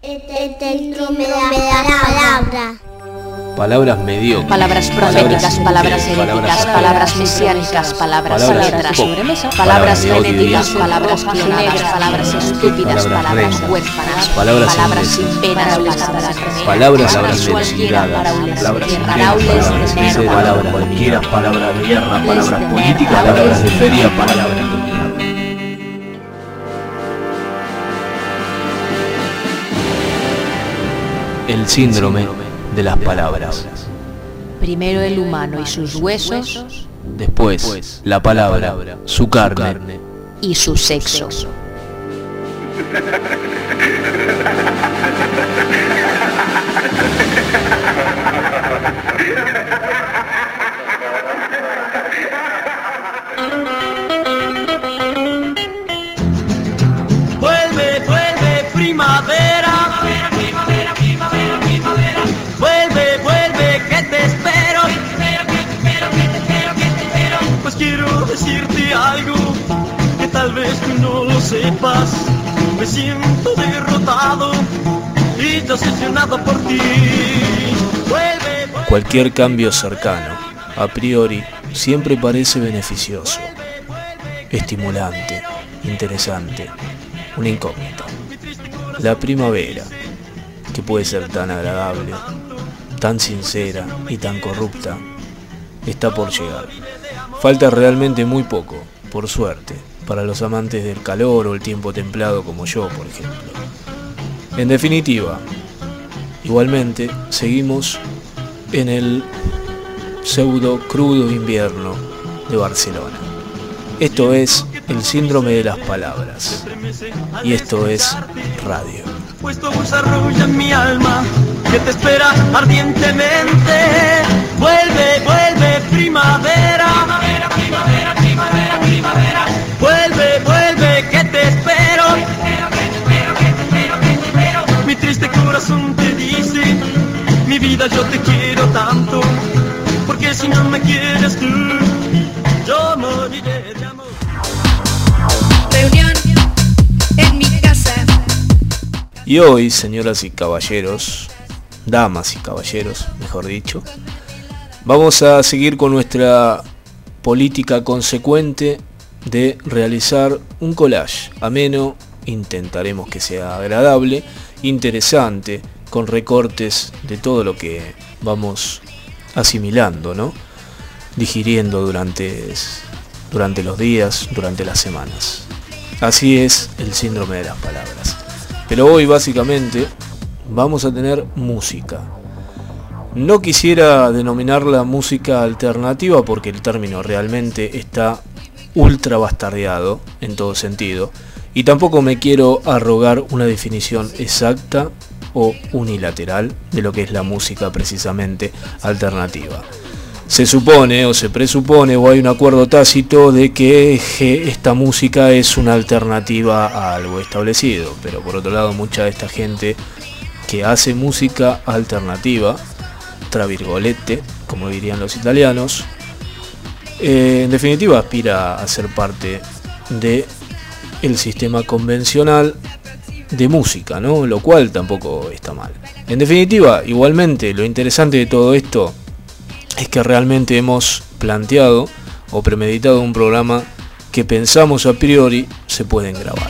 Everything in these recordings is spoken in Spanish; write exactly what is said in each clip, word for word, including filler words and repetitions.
Este síndrome de la palabra. Palabras mediocres. Palabras proféticas, palabras heréticas, palabras mesiánicas, palabras letras, palabras frenéticas, palabras pioneras, palabras estúpidas, palabras huérfanas, palabras sin penas, palabras abrasadas, palabras palabras palabras cualquiera, palabras de guerra, palabras políticas, palabras de feria, palabras de mierda. El síndrome de las palabras. Primero el humano y sus huesos, después la palabra, su carne y su sexo. Vuelve, vuelve, primavera. Primavera, primavera, primavera. Vuelve, vuelve, que te espero. Que te espero, que te espero, que te espero, que te espero. Pues quiero decirte algo que tal vez tú no lo sepas. Me siento derrotado y decepcionado por ti. Vuelve, vuelve. Cualquier cambio cercano, a priori, siempre parece beneficioso, estimulante, interesante, una incógnita. La primavera, que puede ser tan agradable, tan sincera y tan corrupta, está por llegar. Falta realmente muy poco, por suerte, para los amantes del calor o el tiempo templado como yo, por ejemplo. En definitiva, igualmente, seguimos en el pseudo crudo invierno de Barcelona. Esto es el síndrome de las palabras. Y esto es radio. Pues tu voz arrulla mi alma, que te espera ardientemente. Vuelve, vuelve, primavera. Primavera, primavera, primavera, primavera. Vuelve, vuelve, que te espero. Que te espero, que te espero, que te espero, que te espero. Mi triste corazón te dice, mi vida yo te quiero tanto, porque si no me quieres tú, yo moriré de amor. Reunión en mi casa. Y hoy, señoras y caballeros, damas y caballeros, mejor dicho, vamos a seguir con nuestra política consecuente de realizar un collage ameno, intentaremos que sea agradable, interesante, con recortes de todo lo que vamos asimilando, ¿no? Digiriendo durante, durante los días, durante las semanas. Así es el síndrome de las palabras. Pero hoy básicamente vamos a tener música. No quisiera denominarla música alternativa porque el término realmente está ultra bastardeado en todo sentido. Y tampoco me quiero arrogar una definición exacta o unilateral de lo que es la música precisamente alternativa. Se supone o se presupone o hay un acuerdo tácito de que esta música es una alternativa a algo establecido, pero por otro lado mucha de esta gente que hace música alternativa, tra virgolette, como dirían los italianos, eh, en definitiva aspira a ser parte de el sistema convencional de música, ¿no? Lo cual tampoco está mal. En definitiva, igualmente, lo interesante de todo esto es que realmente hemos planteado o premeditado un programa que pensamos a priori se pueden grabar.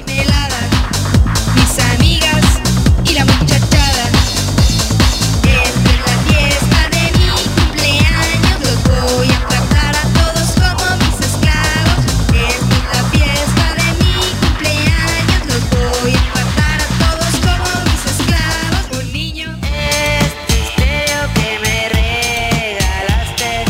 Mis amigas y la muchachada. Esta es la fiesta de mi cumpleaños. Los voy a tratar a todos como mis esclavos. Esta es la fiesta de mi cumpleaños. Los voy a tratar a todos como mis esclavos. Un niño. Este estéreo que me regalaste.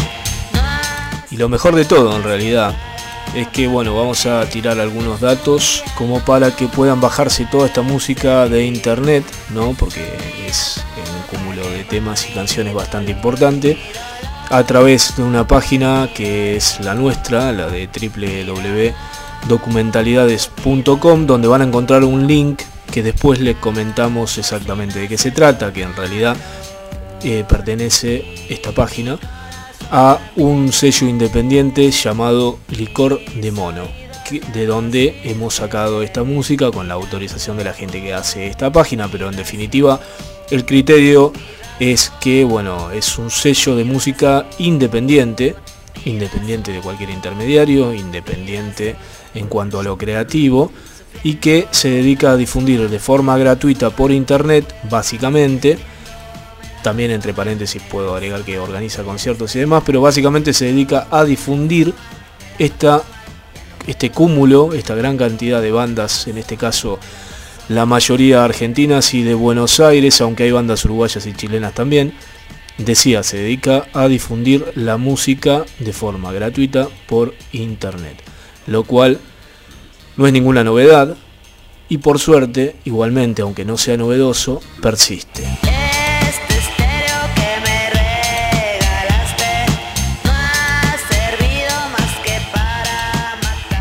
Y lo mejor de todo en realidad es que bueno, vamos a tirar algunos datos como para que puedan bajarse toda esta música de internet, ¿no? Porque es un cúmulo de temas y canciones bastante importante, a través de una página que es la nuestra, la de doble u doble u doble u punto documentalidades punto com, donde van a encontrar un link que después les comentamos exactamente de qué se trata, que en realidad eh, pertenece esta página a un sello independiente llamado Licor de Mono. que, de donde hemos sacado esta música con la autorización de la gente que hace esta página, pero en definitiva el criterio es que, bueno, es un sello de música independiente, independiente de cualquier intermediario, independiente en cuanto a lo creativo, y que se dedica a difundir de forma gratuita por internet, básicamente. También entre paréntesis puedo agregar que organiza conciertos y demás, pero básicamente se dedica a difundir esta, este cúmulo, esta gran cantidad de bandas, en este caso la mayoría argentinas y de Buenos Aires, aunque hay bandas uruguayas y chilenas también. Decía, se dedica a difundir la música de forma gratuita por internet, lo cual no es ninguna novedad y por suerte, igualmente, aunque no sea novedoso, persiste. Este estéreo que me regalaste no ha servido más que para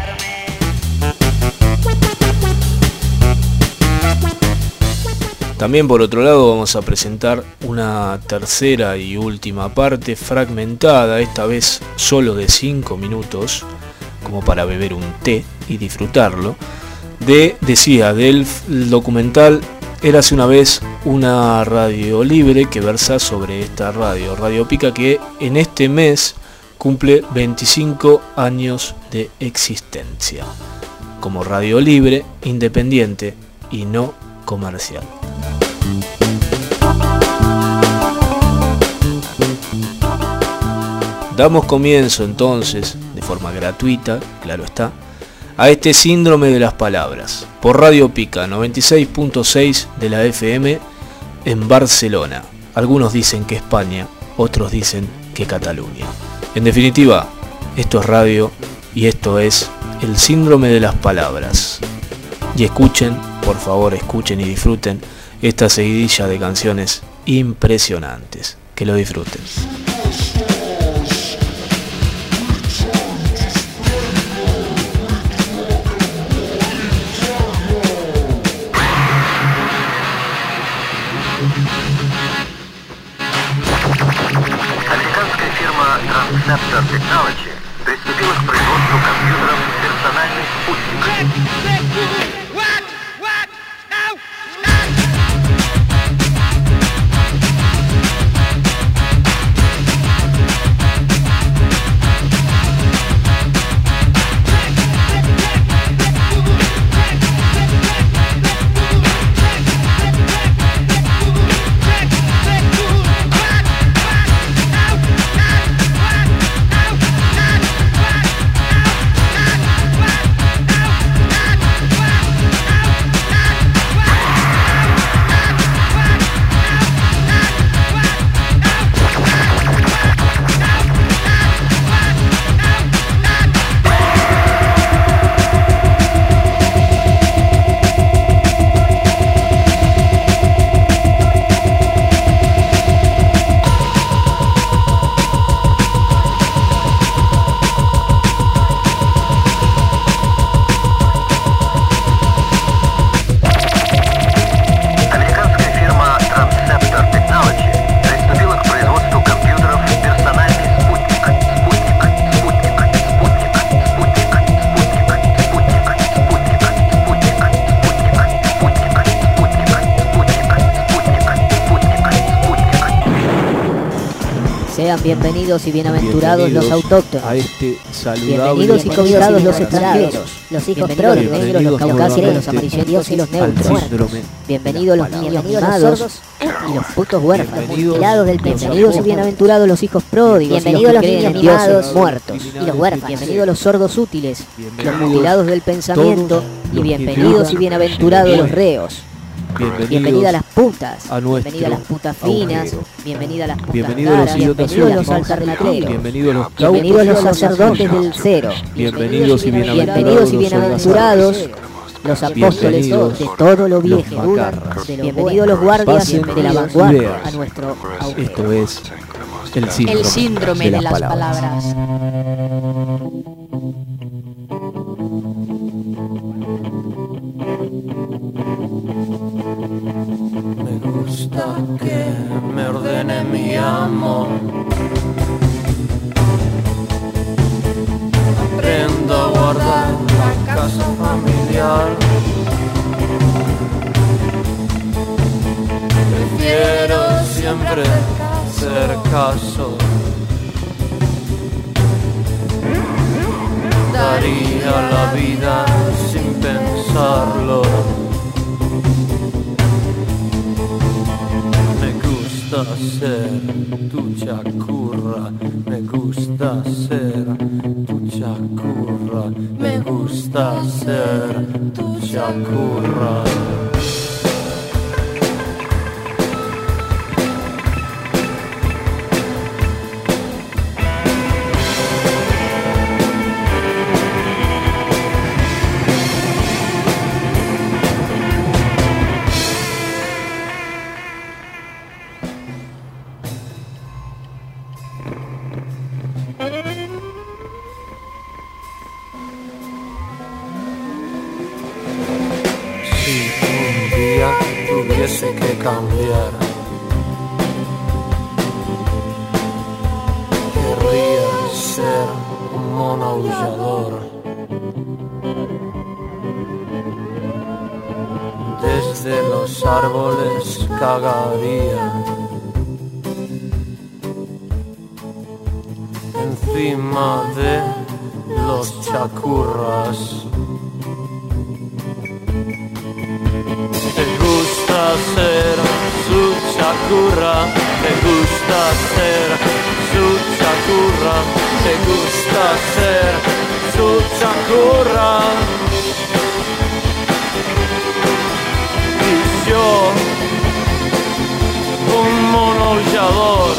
matarme. También por otro lado vamos a presentar una tercera y última parte fragmentada, esta vez solo de cinco minutos, como para beber un té y disfrutarlo, de, decía, del documental Érase una vez una radio libre, que versa sobre esta radio, Radio Pica, que en este mes cumple veinticinco años de existencia, como radio libre, independiente y no comercial. Damos comienzo entonces, de forma gratuita, claro está, a este síndrome de las palabras, por Radio Pica noventa y seis punto seis de la F M en Barcelona. Algunos dicen que España, otros dicen que Cataluña. En definitiva, esto es radio y esto es el síndrome de las palabras. Y escuchen, por favor, escuchen y disfruten esta seguidilla de canciones impresionantes. Que lo disfruten. Transceptor Technology приступила к производству компьютеров «Персональный спутник». Bienvenidos y bienaventurados Bienvenidos los autóctonos. A este saludable Bienvenidos y convidados los extranjeros, los hijos progres, los negros, los caucásicos, los amarillentos y los neutros. Bienvenidos los niños mimados y los putos huérfanos. Mutilados del Bienvenidos y bienaventurados los hijos pródigos, bienvenidos los niños mimados muertos y los huérfanos. Bienvenidos los sordos útiles, los mutilados del pensamiento y bienvenidos y bienaventurados los reos. Bienvenida a las putas, a bienvenida a las putas finas, bienvenida a las putas caras, bienvenidos los alternateros, bienvenidos los, bienvenidos los sacerdotes del cero, bienvenidos y bienaventurados, bienaventurados los apóstoles de todo lo viejo, bienvenidos los guardias de la vanguardia a nuestro auge. Esto es el síndrome, el síndrome de, de las palabras. palabras. Me gusta que me ordene mi amo. Aprendo a guardar la siempre hacer caso. Daría la vida sin pensarlo. Me gusta ser tu chacurra, me gusta ser tu chacurra, me gusta ser tu chacurra. Tuviese que cambiar, querría ser un mono aullador. Desde los árboles cagaría, encima de los chacurras. Me gusta ser su chacurra, me gusta ser su chacurra, me gusta ser su chacurra. Y yo, un mono aullador.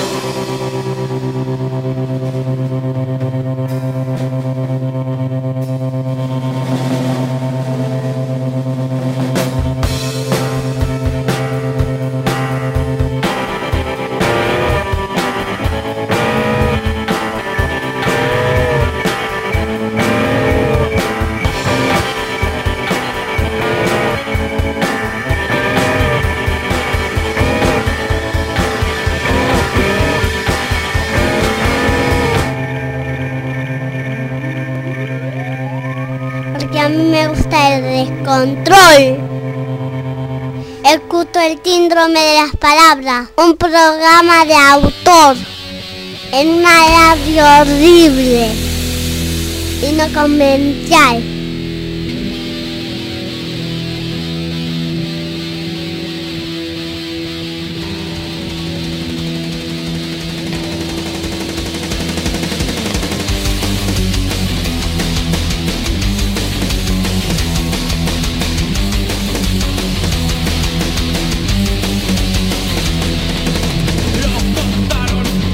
A mí me gusta el descontrol. Escucho el síndrome de las palabras, un programa de autor en una radio horrible y no convencional.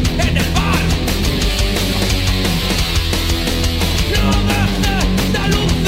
La luz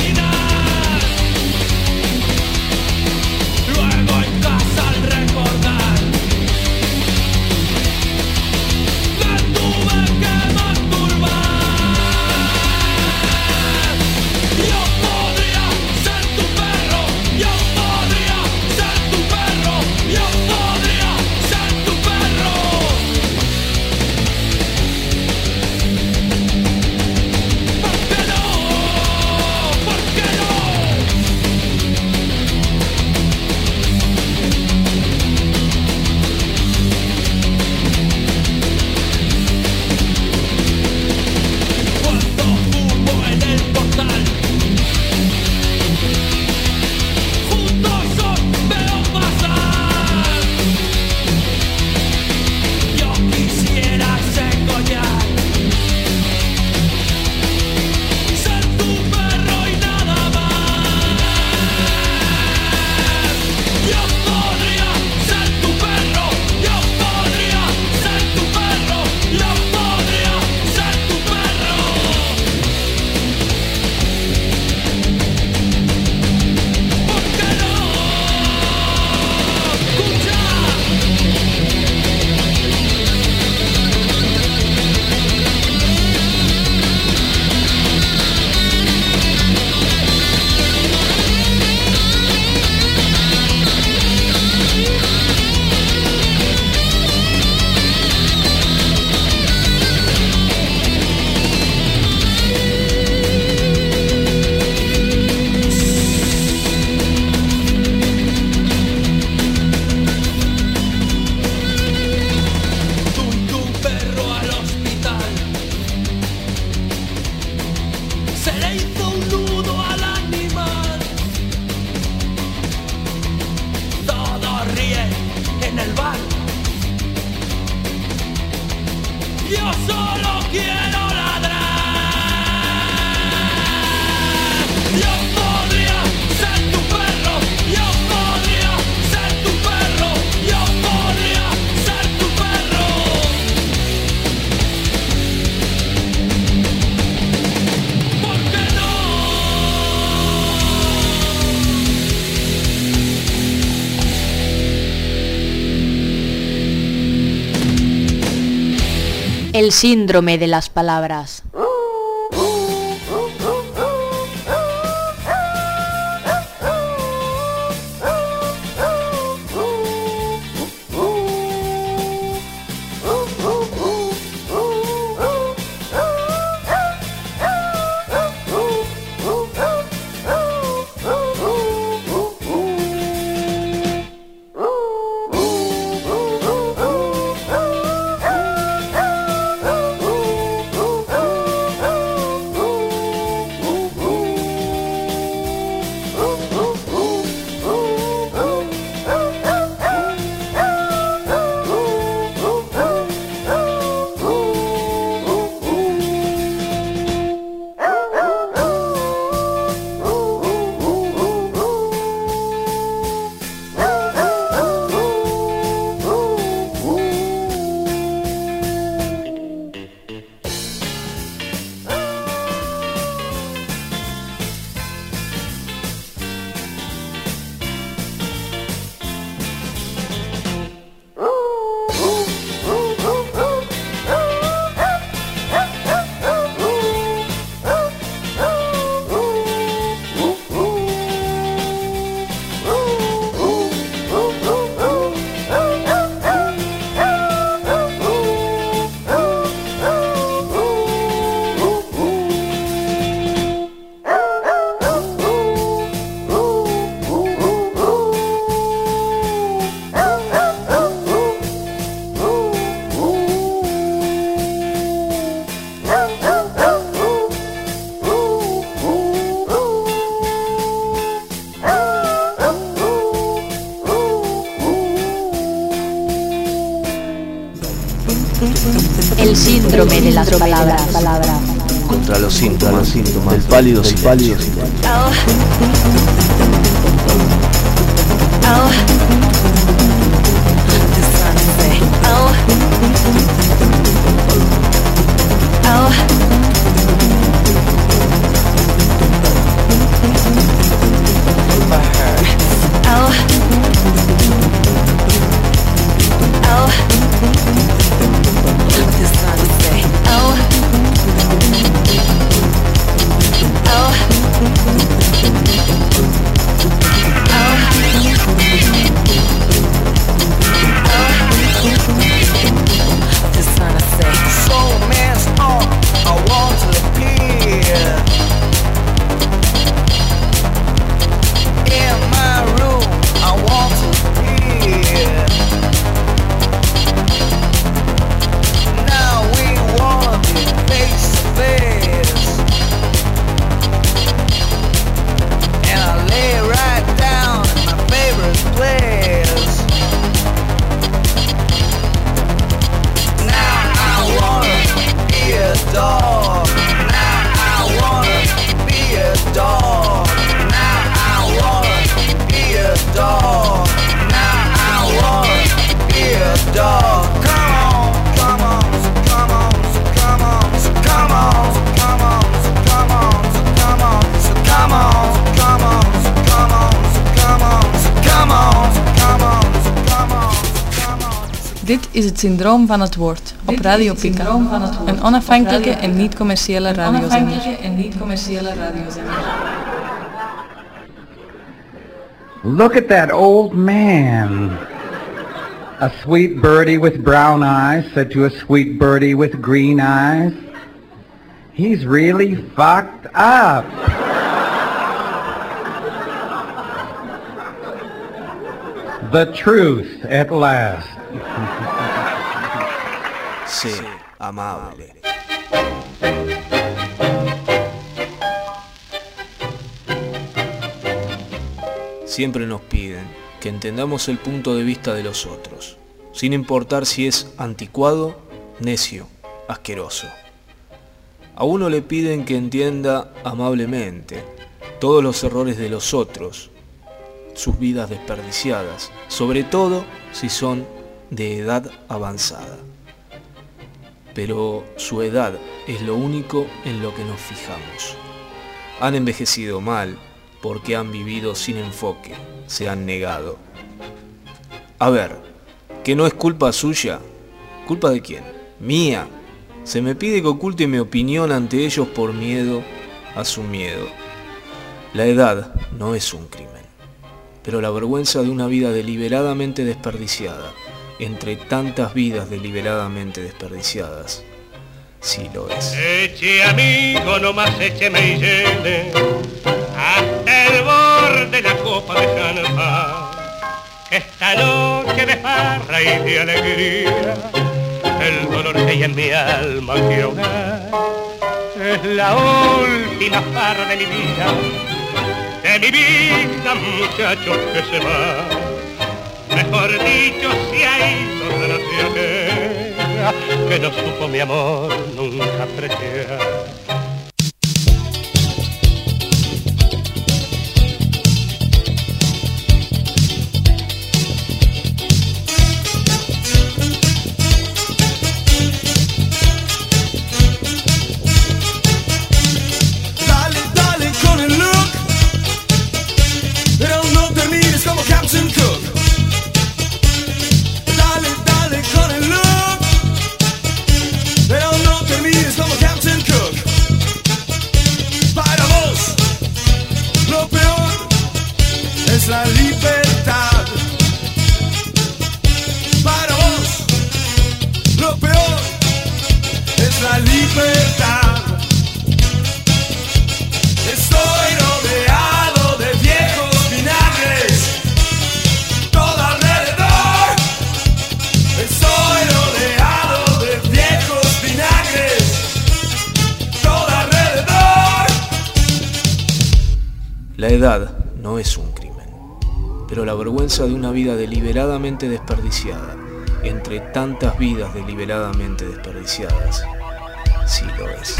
en el bar. Yo solo quiero ladrar. Yo podría ser tu perro, yo podría ser tu perro, yo podría ser tu perro. ¿Por qué no? El síndrome de las palabras. El síndrome de las palabras. Contra los síntomas, los síntomas del pálido del pálido. Oh. Oh. The sunset. Oh. Oh. For her. Oh. Oh. The sunset. Oh. Oh. The sunset. So messed up, I want to appear. In my room, I want to appear. Now we wanna be face to face, and I lay right down in my favorite place. Now I wanna be a dog. Now I wanna be a dog. Now I wanna be a dog. Now I wanna be a dog. Come on, come on, so come on, so come on, so come on, so come on, so come on, so come on, so come on, so come on, so come on, so come on, so come on, so come on, so come on, so come on. Dit is het syndroom van het woord op Radio Pika, een onafhankelijke en niet-commerciële radiozender. Look at that old man. A sweet birdie with brown eyes said to a sweet birdie with green eyes, he's really fucked up. The truth at last. Sé amable. Siempre nos piden que entendamos el punto de vista de los otros, sin importar si es anticuado, necio, asqueroso. A uno le piden que entienda amablemente todos los errores de los otros, sus vidas desperdiciadas, sobre todo si son de edad avanzada. Pero su edad es lo único en lo que nos fijamos. Han envejecido mal porque han vivido sin enfoque, se han negado. A ver, ¿que no es culpa suya? ¿Culpa de quién? Mía. Se me pide que oculte mi opinión ante ellos por miedo a su miedo. La edad no es un crimen, pero la vergüenza de una vida deliberadamente desperdiciada, entre tantas vidas deliberadamente desperdiciadas, sí lo es. Eche amigo, nomás écheme y llene hasta el borde de la copa de champán, que esta noche de farra y de alegría, el dolor que hay en mi alma quiero ahogar. Es la última farra de mi vida, de mi vida, muchachos que se va. Mejor dicho, si hay desgracia aquella que no supo mi amor nunca apreciar. Dale, dale con el look, pero no termines como Captain Cook. Dale, dale con el look, pero no termines como Captain Cook. Para vos, lo peor es la libertad. Para vos, lo peor es la libertad. Estoy rodeado de viejos vinagres, todo alrededor. Estoy rodeado de viejos vinagres, todo alrededor. La edad no es un crimen, pero la vergüenza de una vida deliberadamente desperdiciada, entre tantas vidas deliberadamente desperdiciadas, sí lo es.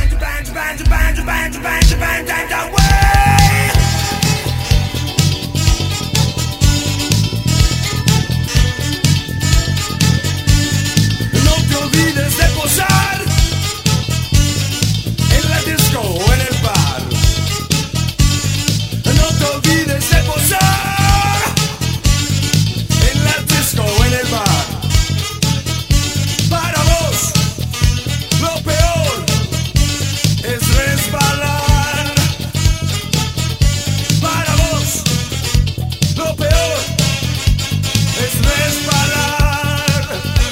No te olvides de posar en la disco o en el bar. No te olvides de posar en la disco o en el bar. Para vos, lo peor es resbalar. Para vos, lo peor es resbalar.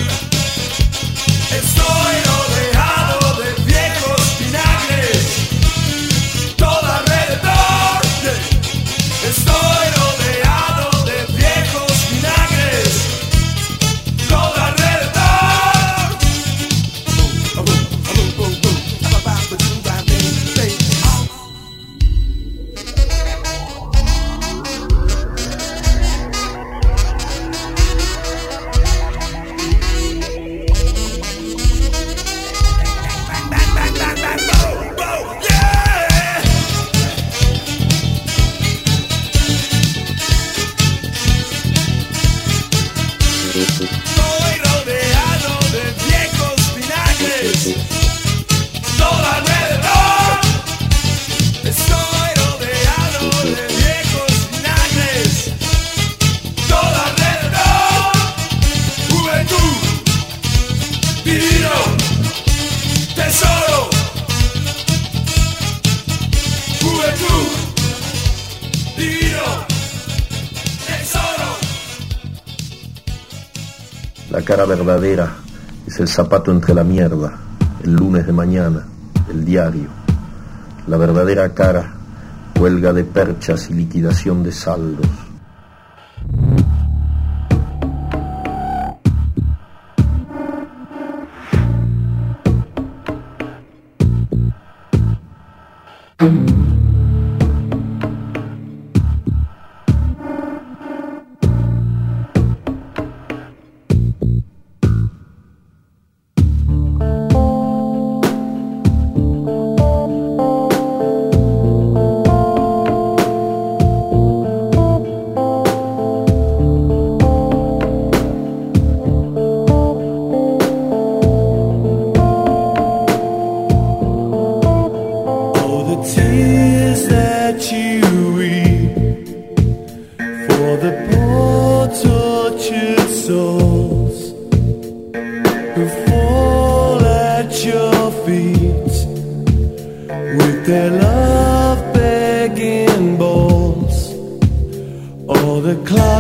Estoy rodeado de viejos vinagres, todo alrededor. Estoy rodeado de viejos vinagres, todo alrededor. Estoy rodeado de viejos vinagres, todo alrededor. Estoy rodeado de viejos vinagres, todo alrededor. Juventud, divino, tesoro. Juventud, divino, tesoro. La cara verdadera es el zapato entre la mierda, el lunes de mañana, el diario. La verdadera cara, huelga de perchas y liquidación de saldos.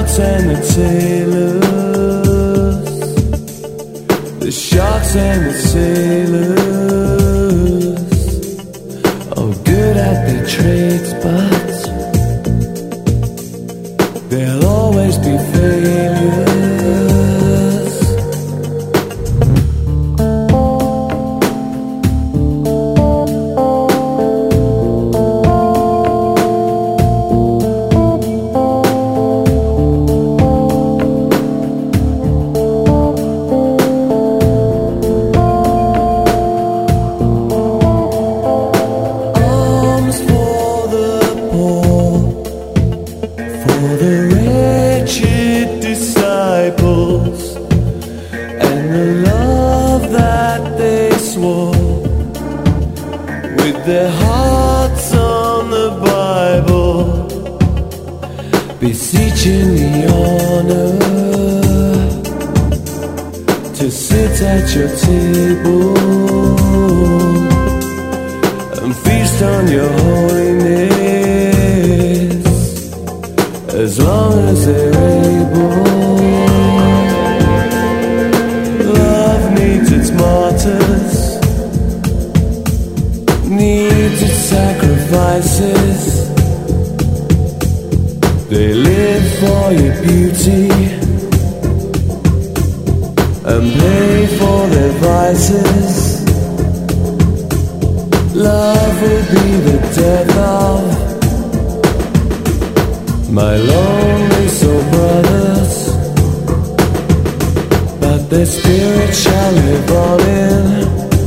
pirates and the sailors, the sharks and the sailors, all good at their trades, but there'll always be failures. Their hearts on the Bible, beseeching the honor to sit at your table and feast on your holiness as long as they're able. Love needs its martyrs, needs its sacrifices. They live for your beauty and pay for their vices. Love will be the death of my lonely soul brothers, but their spirit shall live on in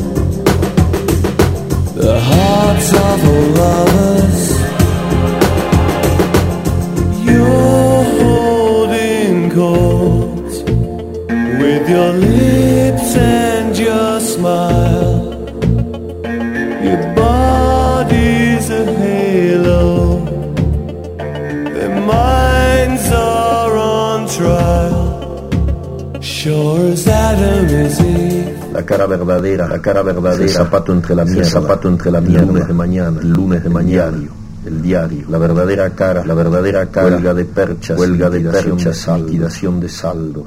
the hearts of all lovers. You're holding court with your lips and your smile. Your body's a halo, their minds are on trial. Sure as Adam is Eve. La cara verdadera, la cara verdadera, el zapato entre la mierda, el zapato entre la mierda, el lunes de mañana, el lunes de mañana, el diario, la verdadera cara, la verdadera cara, huelga de perchas, huelga de perchas, liquidación de saldos.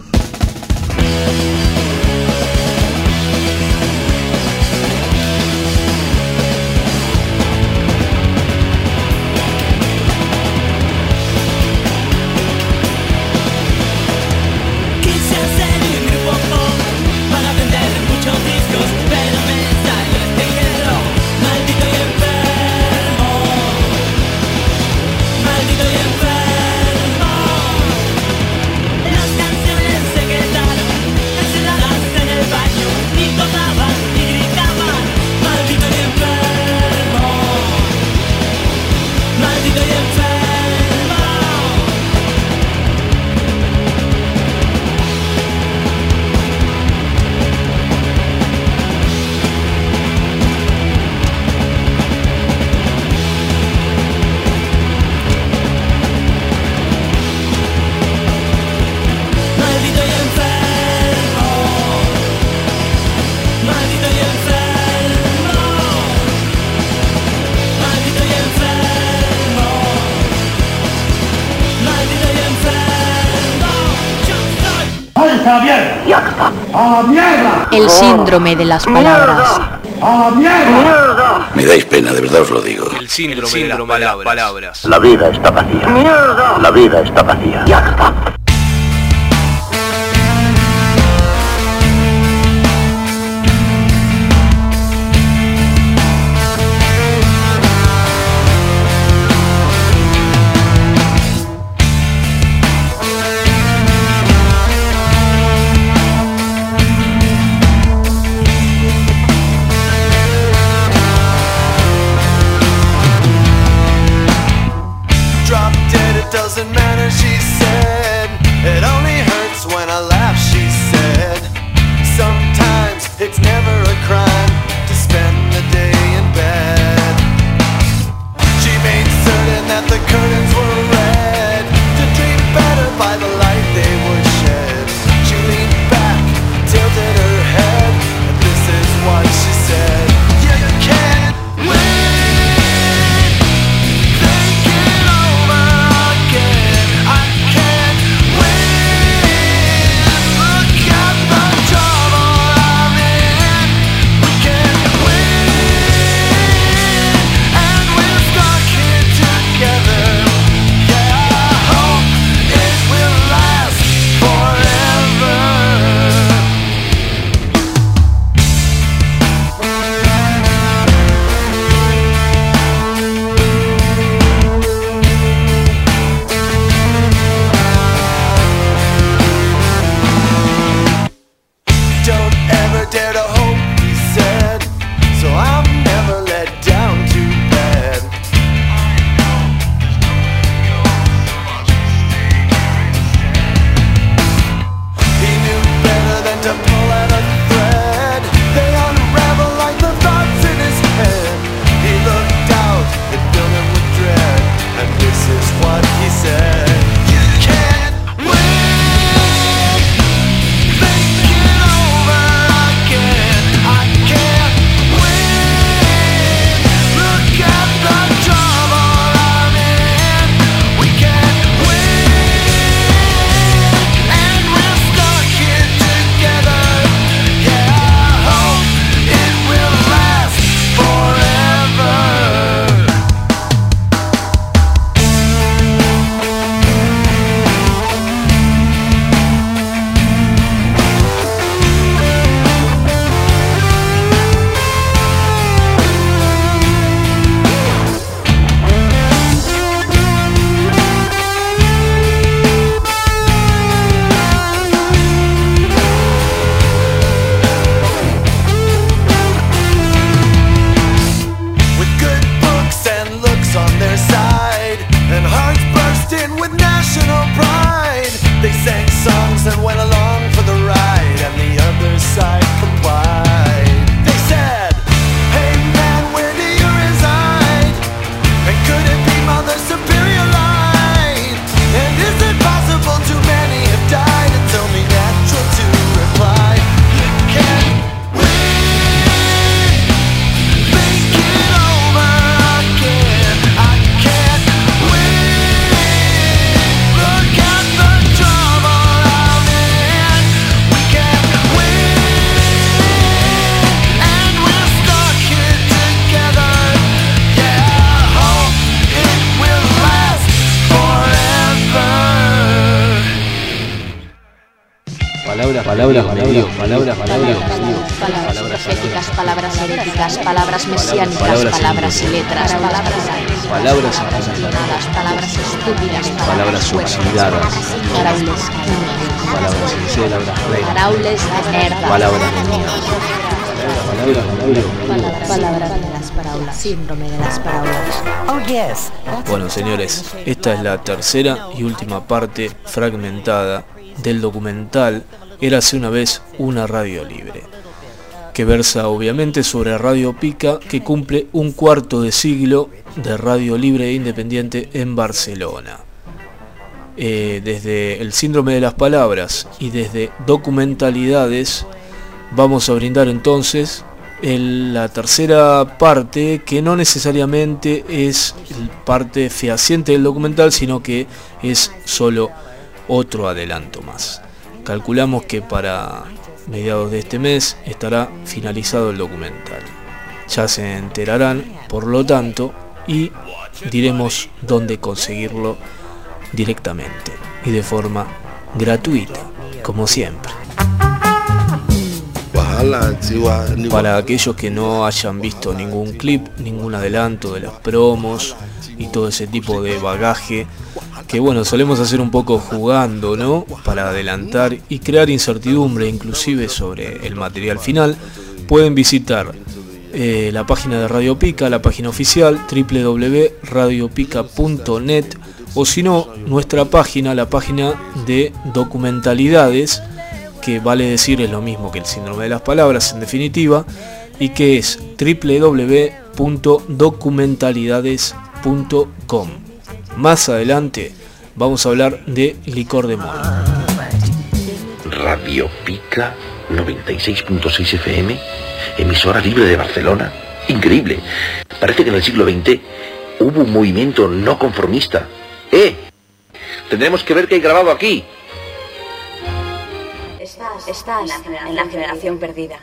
El síndrome de las palabras. Me dais pena, de verdad os lo digo. El síndrome, El síndrome de, las de las palabras. La vida está vacía. ¡Mierda! La vida está vacía. Ya está. Doesn't matter, she said. It only hurts when I laugh, she said. Sometimes it's never a crime to spend the day in bed. She made certain that the curtains were red, to dream better by the light they would shed. She leaned back, tilted her head, and this is what she said. You can't win. Think it over again. I can't palabras, palabras, palabras, palabras, palabras proféticas, palabras heréticas, palabras mesiánicas, palabras y letras, palabras palabras palabras, palabras estúpidas, palabras oxidadas, paraules, palabras sinceras, paraules de merda, palabras de mierda. Palabras, palabras de las paraulas, síndrome de las paraulas. Oh yes. Bueno, señores, esta es la tercera y última parte fragmentada del documental Érase una vez una radio libre, que versa obviamente sobre Radio Pica, que cumple un cuarto de siglo de radio libre e independiente en Barcelona. Eh, desde el síndrome de las palabras y desde documentalidades vamos a brindar entonces el, la tercera parte, que no necesariamente es parte fehaciente del documental, sino que es solo otro adelanto más. Calculamos que para mediados de este mes estará finalizado el documental. Ya se enterarán, por lo tanto, y diremos dónde conseguirlo directamente y de forma gratuita, como siempre. Para aquellos que no hayan visto ningún clip, ningún adelanto de las promos y todo ese tipo de bagaje que bueno, solemos hacer un poco jugando, ¿no? Para adelantar y crear incertidumbre inclusive sobre el material final, pueden visitar eh, la página de Radio Pica, la página oficial doble u doble u doble u punto radio pica punto net, o si no, nuestra página, la página de documentalidades, que vale decir es lo mismo que el síndrome de las palabras en definitiva, y que es doble u doble u doble u punto documentalidades punto com. Más adelante vamos a hablar de licor de mora. Radio Pica noventa y seis punto seis F M, emisora libre de Barcelona. Increíble. Parece que en el siglo veinte hubo un movimiento no conformista. ¡Eh! Tendremos que ver qué hay grabado aquí. Estás, estás en la generación perdida.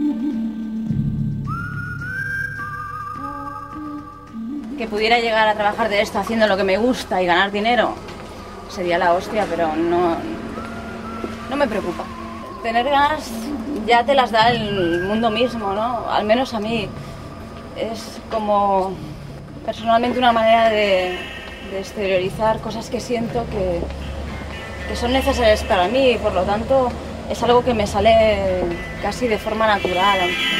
Que pudiera llegar a trabajar de esto haciendo lo que me gusta y ganar dinero sería la hostia, pero no, no me preocupa. Tener ganas ya te las da el mundo mismo, ¿no? Al menos a mí. Es como personalmente una manera de, de exteriorizar cosas que siento que, que son necesarias para mí y por lo tanto es algo que me sale casi de forma natural.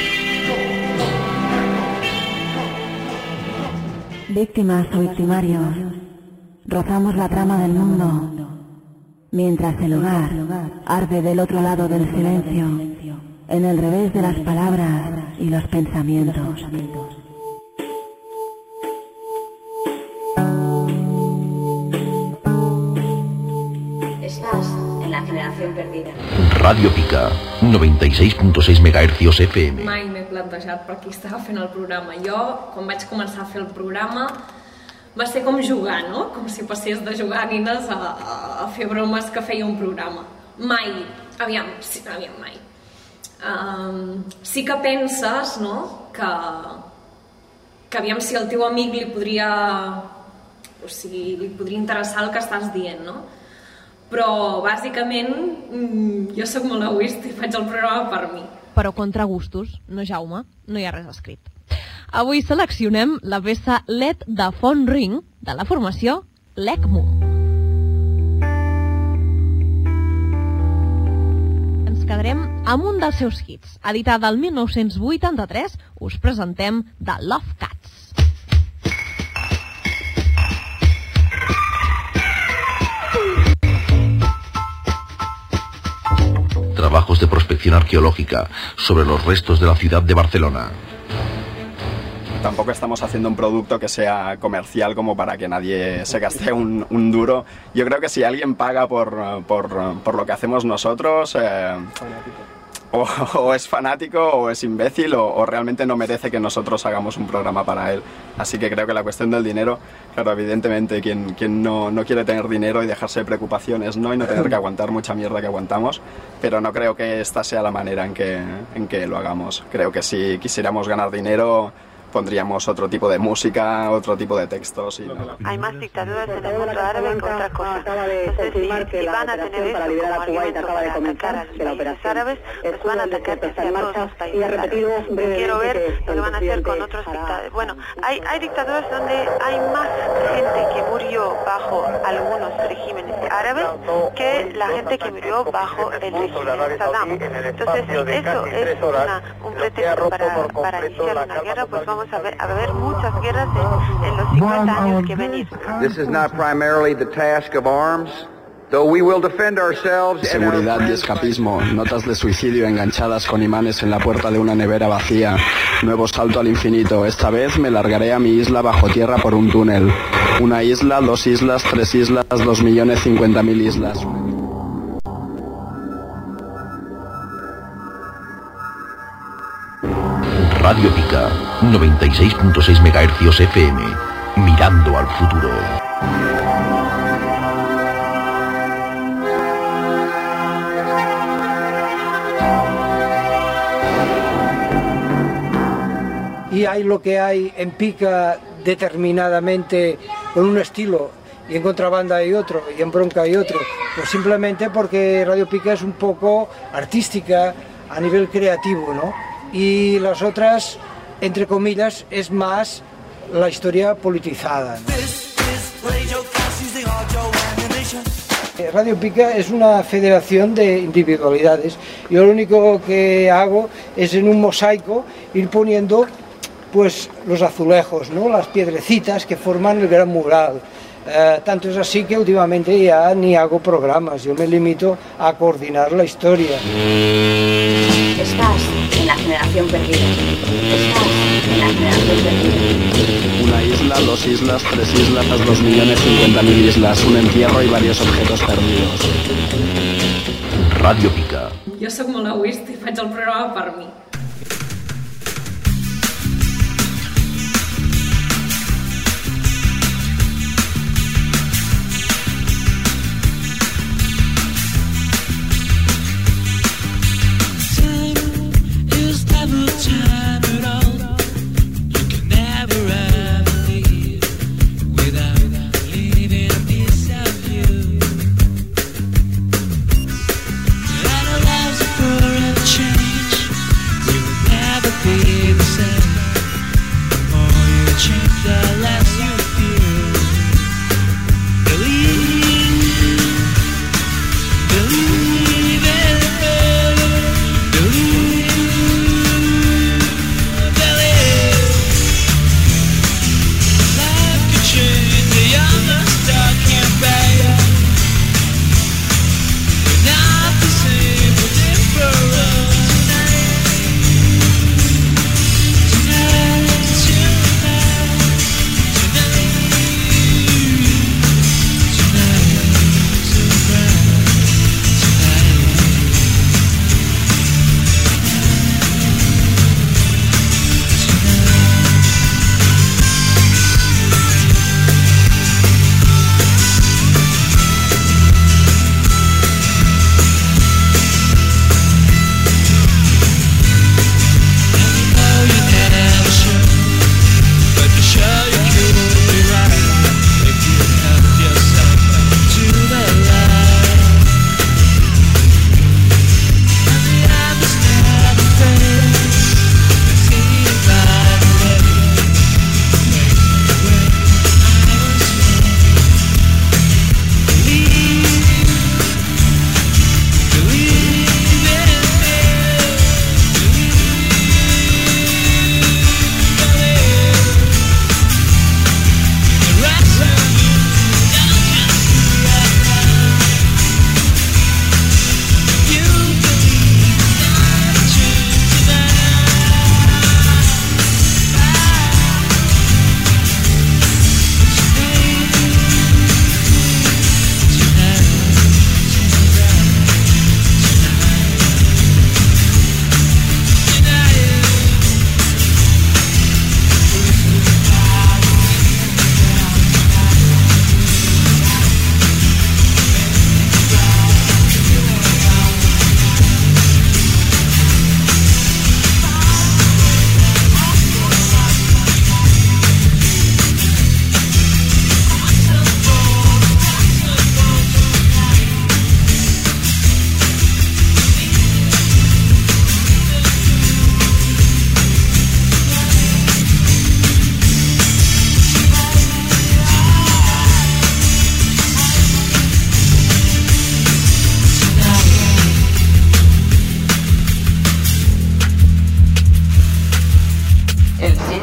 Víctimas o victimarios, rozamos la trama del mundo, mientras el hogar arde del otro lado del silencio, en el revés de las palabras y los pensamientos. Estás en la generación perdida. Radio Pica, noventa y seis punto seis megahercios F M. Mai m'he plantejat per qui estava fent el programa. Jo, quan vaig començar a fer el programa, va ser com jugar, no? Com si passés de jugar a nines a, a, a fer bromes que feia un programa. Mai, aviam, sí, aviam, mai. Um, sí que penses, no?, que, que aviam si al teu amic li podria, o sigui, li podria interessar el que estàs dient, no? Però, bàsicament, jo sóc molt egoista i faig el programa per mi. Però contra gustos, no Jaume, no hi ha res escrit. Avui seleccionem la peça Let the Phone Ring de la formació l'ECMO. Ens quedarem amb un dels seus hits. Editada el mil nou-cents vuitanta-tres, us presentem The Love Cats. Trabajos de prospección arqueológica sobre los restos de la ciudad de Barcelona. Tampoco estamos haciendo un producto que sea comercial como para que nadie se gaste un, un duro. Yo creo que si alguien paga por, por, por lo que hacemos nosotros, eh, o, o es fanático o es imbécil o, o realmente no merece que nosotros hagamos un programa para él. Así que creo que la cuestión del dinero, claro, evidentemente quien, quien no, no quiere tener dinero y dejarse de preocupaciones, ¿no? Y no tener que aguantar mucha mierda que aguantamos, pero no creo que esta sea la manera en que, en que lo hagamos. Creo que si quisiéramos ganar dinero, pondríamos otro tipo de música, otro tipo de textos. Y... Hay más dictaduras en el mundo árabe que otra cosa. Entonces, si, si van a tener esto como argumento para atacar a los países árabes, pues van a atacar desde a todos los países árabes. Quiero ver lo que van a hacer con otros dictadores. Bueno, hay, hay dictaduras donde hay más gente que murió bajo algunos regímenes árabes que la gente que murió bajo el régimen de Saddam. Entonces, si eso es una, un pretexto para, para iniciar una guerra, pues vamos a ver, a ver muchas guerras en, en los cincuenta años que venir. This is not primarily the task of arms, though we will defend ourselves. Seguridad y escapismo, notas de suicidio enganchadas con imanes en la puerta de una nevera vacía. Nuevo salto al infinito, esta vez me largaré a mi isla bajo tierra por un túnel. Una isla, dos islas, tres islas, dos millones cincuenta mil islas. Radio Pica, noventa y seis punto seis megahercios F M, mirando al futuro. Y hay lo que hay en Pica determinadamente con un estilo, y en Contrabanda hay otro, y en Bronca hay otro, pues simplemente porque Radio Pica es un poco artística a nivel creativo, ¿no? Y las otras, entre comillas, es más la historia politizada, ¿no? Radio Pica es una federación de individualidades. Yo lo único que hago es en un mosaico ir poniendo pues los azulejos, ¿no? Las piedrecitas que forman el gran mural. Eh, tanto es así que últimamente ya ni hago programas, yo me limito a coordinar la historia. Estás en la generación perdida. Estás en la generación perdida. Una isla, dos islas, tres islas, dos millones cincuenta mil islas, un entierro y varios objetos perdidos. Radio Pica. Jo soc molt egoista i faig el programa per mi. Change.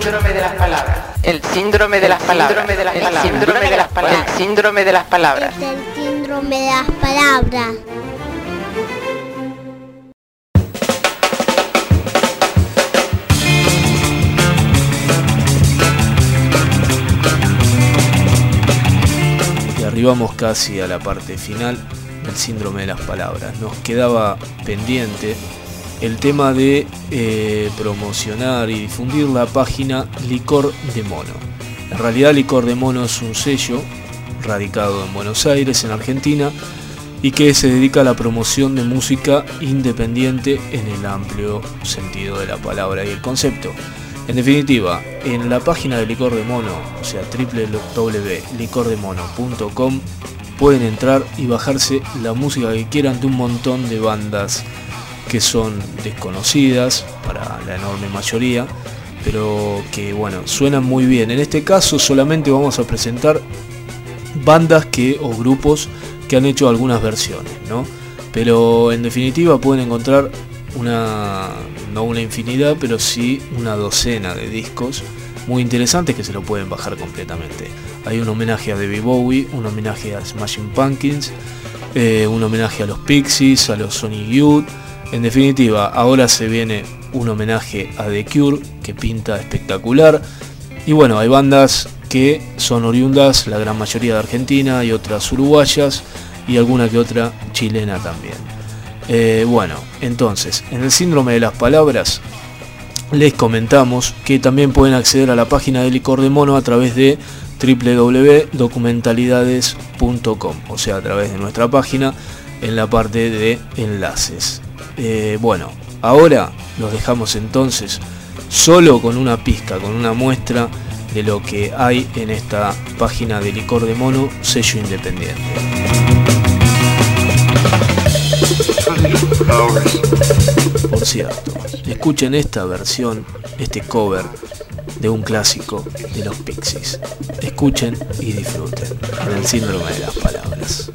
síndrome de las palabras. El síndrome de las palabras. El síndrome de las palabras. El síndrome de las palabras. El síndrome de las palabras. Es el síndrome de las palabras. Y arribamos casi a la parte final del síndrome de las palabras. Nos quedaba pendiente el tema de eh, promocionar y difundir la página Licor de Mono. En realidad Licor de Mono es un sello radicado en Buenos Aires, en Argentina, y que se dedica a la promoción de música independiente en el amplio sentido de la palabra y el concepto. En definitiva, en la página de Licor de Mono, o sea doble u doble u doble u punto licor de mono punto com, pueden entrar y bajarse la música que quieran de un montón de bandas que son desconocidas para la enorme mayoría, pero que bueno, suenan muy bien. En este caso solamente vamos a presentar bandas que o grupos que han hecho algunas versiones, ¿no? Pero en definitiva pueden encontrar una, no una infinidad, pero sí una docena de discos muy interesantes que se lo pueden bajar completamente. Hay un homenaje a David Bowie, un homenaje a Smashing Pumpkins, eh, un homenaje a los Pixies, a los Sonic Youth. En definitiva, ahora se viene un homenaje a The Cure que pinta espectacular. Y bueno, hay bandas que son oriundas, la gran mayoría de Argentina, y otras uruguayas y alguna que otra chilena también. Eh, bueno, entonces, en el síndrome de las palabras les comentamos que también pueden acceder a la página de Licor de Mono a través de doble u doble u doble u punto documentalidades punto com, o sea, a través de nuestra página en la parte de enlaces. Eh, bueno, ahora los dejamos entonces solo con una pizca, con una muestra de lo que hay en esta página de Licor de Mono, sello independiente. Por cierto, escuchen esta versión, este cover de un clásico de los Pixies. Escuchen y disfruten en el síndrome de las palabras.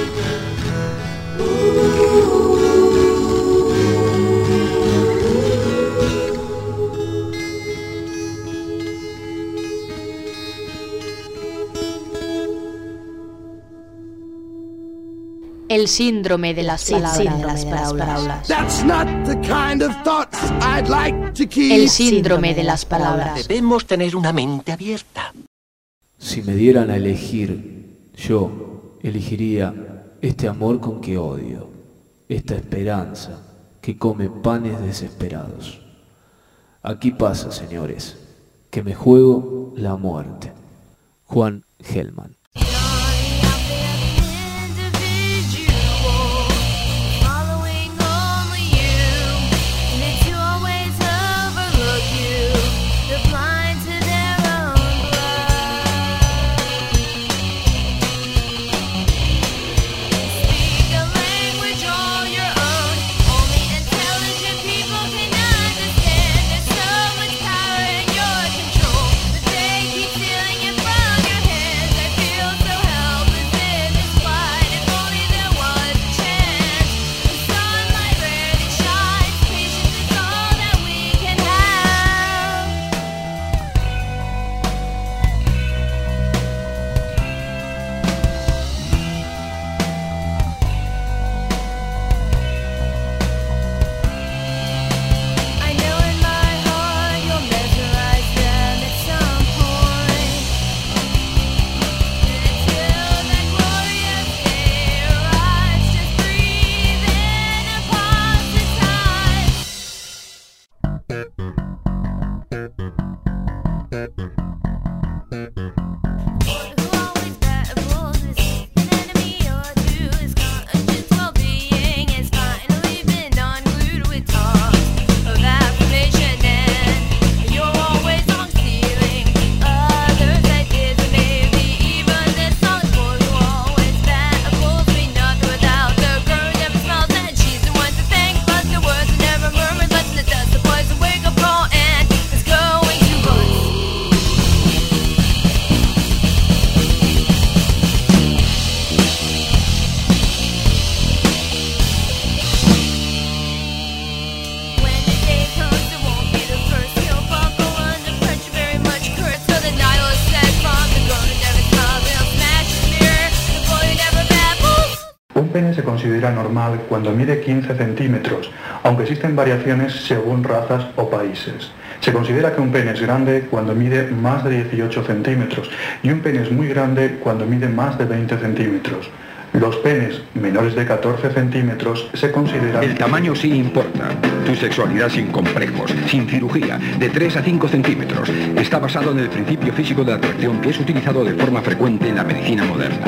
El síndrome de las palabras. That's not the kind of thoughts I'd like to keep. El síndrome de las palabras. Debemos tener una mente abierta. Si me dieran a elegir, yo elegiría este amor con que odio, esta esperanza que come panes desesperados. Aquí pasa, señores, que me juego la muerte. Juan Gelman. Se considera normal cuando mide quince centímetros, aunque existen variaciones según razas o países. Se considera que un pene es grande cuando mide más de dieciocho centímetros y un pene es muy grande cuando mide más de veinte centímetros. Los penes menores de catorce centímetros se consideran... El tamaño sí importa. Tu sexualidad sin complejos, sin cirugía, de tres a cinco centímetros. Está basado en el principio físico de atracción que es utilizado de forma frecuente en la medicina moderna.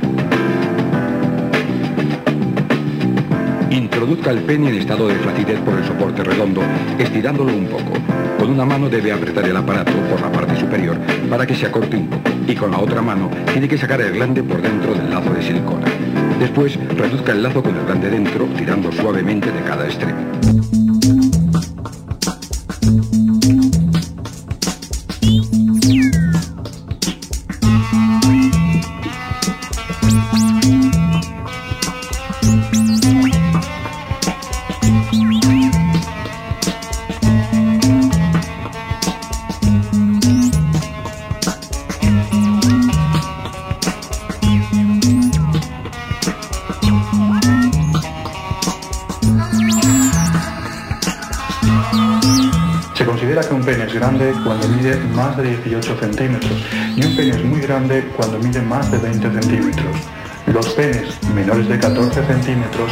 Introduzca el pene en estado de flacidez por el soporte redondo, estirándolo un poco. Con una mano debe apretar el aparato por la parte superior para que se acorte un poco, y con la otra mano tiene que sacar el glande por dentro del lazo de silicona. Después, reduzca el lazo con el glande dentro, tirando suavemente de cada extremo. Grande cuando mide más de dieciocho centímetros y un pene es muy grande cuando mide más de veinte centímetros. Los penes menores de catorce centímetros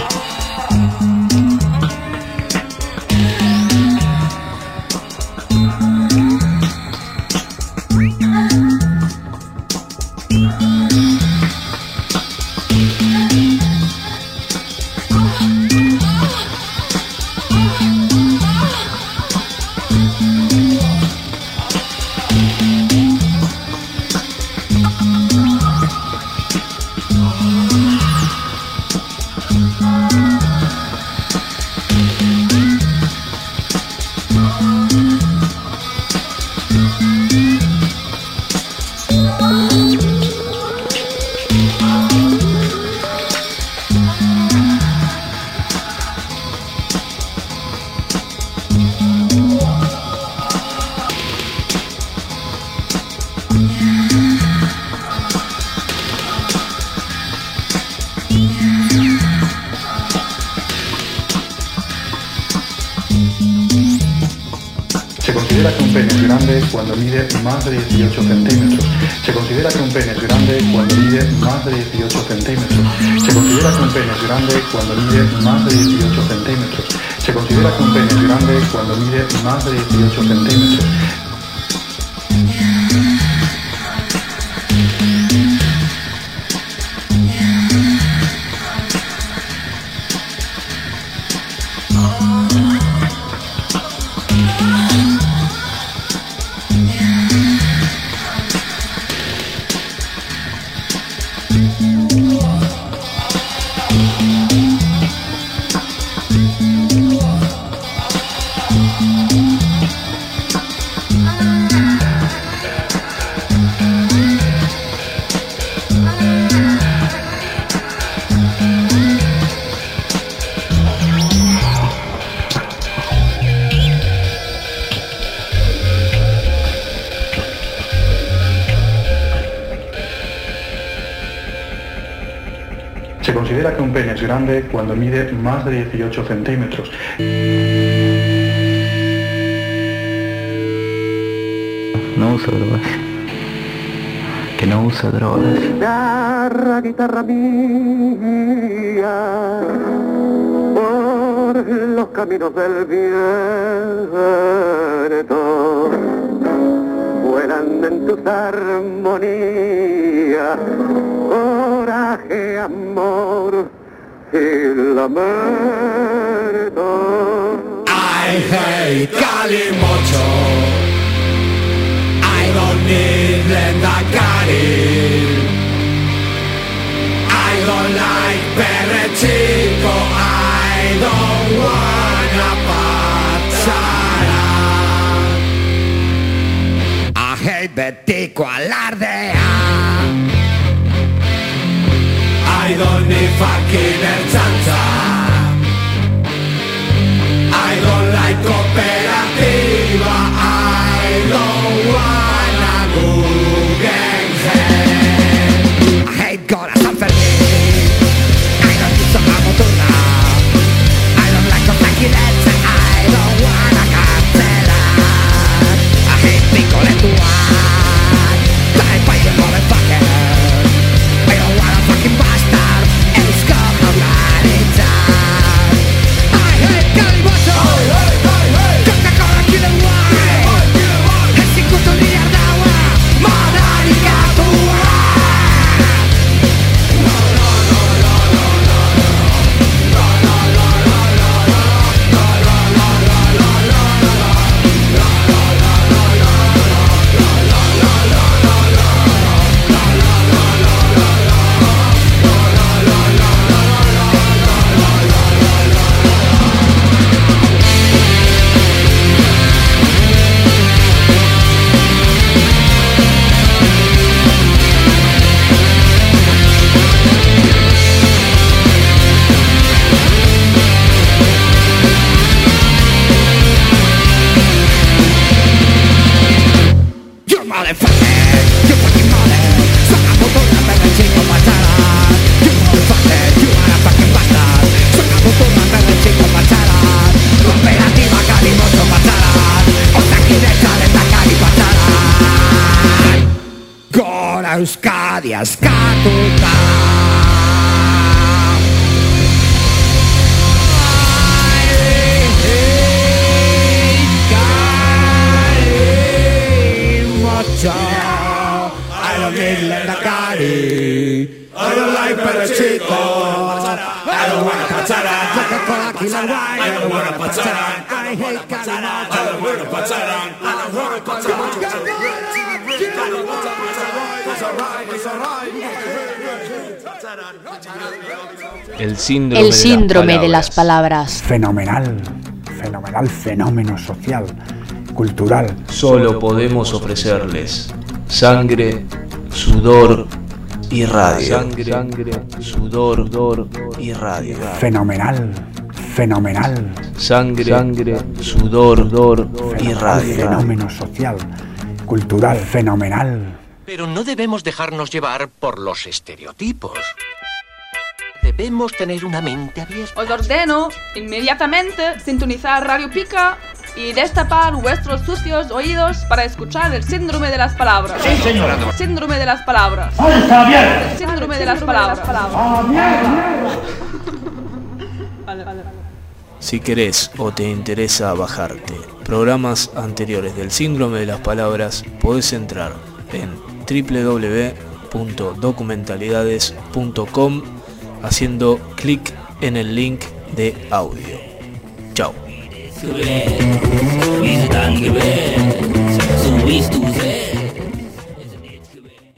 considera que un pene es grande cuando mide más de dieciocho centímetros. Se considera que un pene es grande cuando mide más de dieciocho centímetros. Se considera que un pene es grande cuando mide más de dieciocho centímetros. Se considera que un pene es grande cuando mide más de dieciocho centímetros. Se considera que un pene es grande cuando mide más de dieciocho centímetros. No uso drogas. Que no uso drogas. Guitarra, guitarra mía, por los caminos del viento, vuelan en tus armonías, coraje, amor y lamento. I hate Calimocho. I don't need Lendakari. I don't like Perrechico. I don't wanna pachara. I hate Betico Alardea. I don't need fucking Erchancha. I don't like cooperativa. I don't wanna Guggenheim. I hate Gora San Fermín. I don't need some Moturna. I don't like Cotaquilete. I don't wanna cancelar. I hate Picoletuan. Die by the motherfucker. I don't wanna fucking bastard. It's gonna organizar. I hate Calimocho. Coca-Cola Killer Wine. Es injusto lidiar de agua. Madarica tua. You're motherfucker, you fucking mother. Son a puta perra chico pachara. You motherfucker, you are a fucking bastard. Son a puta perra chico pachara. Cooperativa Calimocho pachara. Otaquileta de Takari pachara. Gora Euskadi askatuta. I don't need Lendakari. I don't like Perrechico. I don't wanna pachara. Coca-Cola Killer Wine. I don't wanna pachara. I hate Calimocho. I don't wanna pachara. I don't wanna pachara. El síndrome, El síndrome de las palabras. Fenomenal, fenomenal fenómeno social, cultural. Solo podemos ofrecerles sangre, sudor y radio. Sangre, sangre, sudor, sudor y radio. Fenomenal, fenomenal. Sangre, sangre, sudor, sudor y radio. Fenómeno social, cultural, fenomenal. Pero no debemos dejarnos llevar por los estereotipos. Debemos tener una mente abierta. Os ordeno inmediatamente sintonizar Radio Pica y destapar vuestros sucios oídos para escuchar el síndrome de las palabras. Sí, señora. Síndrome de las palabras. ¡Alza, mierda! El síndrome de las palabras. ¡Ah, mierda! Vale, vale, vale. Si querés o te interesa bajarte programas anteriores del síndrome de las palabras, podés entrar en doble u doble u doble u punto documentalidades punto com haciendo clic en el link de audio. Chao. Subiste